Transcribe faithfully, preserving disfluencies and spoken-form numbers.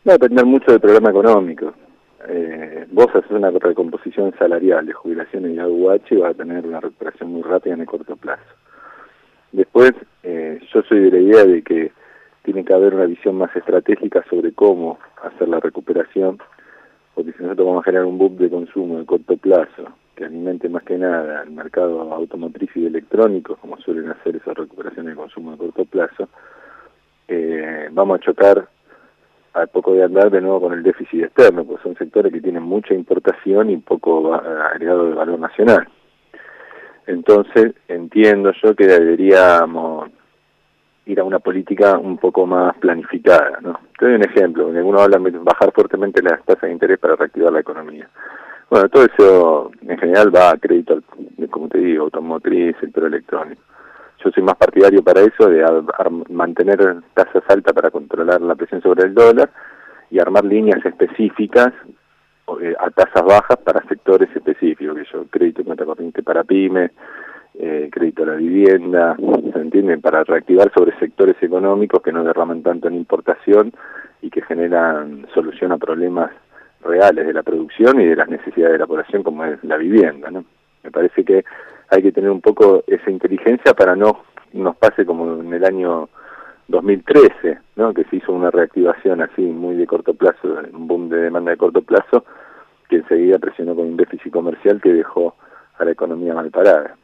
Va a depender mucho del programa económico. Eh, vos haces una recomposición salarial de jubilaciones y A U H y vas a tener una recuperación muy rápida en el corto plazo. Después, eh, yo soy de la idea de que tiene que haber una visión más estratégica sobre cómo hacer la recuperación, porque si nosotros vamos a generar un boom de consumo de corto plazo, que alimente más que nada el mercado automotriz y de electrónicos, como suelen hacer esas recuperaciones de consumo de corto plazo, eh, vamos a chocar a poco de andar de nuevo con el déficit externo, porque son sectores que tienen mucha importación y poco agregado de valor nacional. Entonces, entiendo yo que deberíamos ir a una política un poco más planificada, ¿no? Te doy un ejemplo, porque algunos hablan de bajar fuertemente las tasas de interés para reactivar la economía. Bueno, todo eso en general va a crédito, como te digo, automotriz, sector electrónico. Yo soy más partidario para eso, de a, a mantener tasas altas para controlar la presión sobre el dólar y armar líneas específicas eh, a tasas bajas para sectores específicos, que yo crédito en cuenta corriente para pymes, eh, crédito a la vivienda, ¿se entiende? Para reactivar sobre sectores económicos que no derraman tanto en importación y que generan solución a problemas reales de la producción y de las necesidades de la población, como es la vivienda, ¿no? Me parece que hay que tener un poco esa inteligencia para no nos pase como en el año dos mil trece, ¿no? Que se hizo una reactivación así muy de corto plazo, un boom de demanda de corto plazo, que enseguida presionó con un déficit comercial que dejó a la economía mal parada.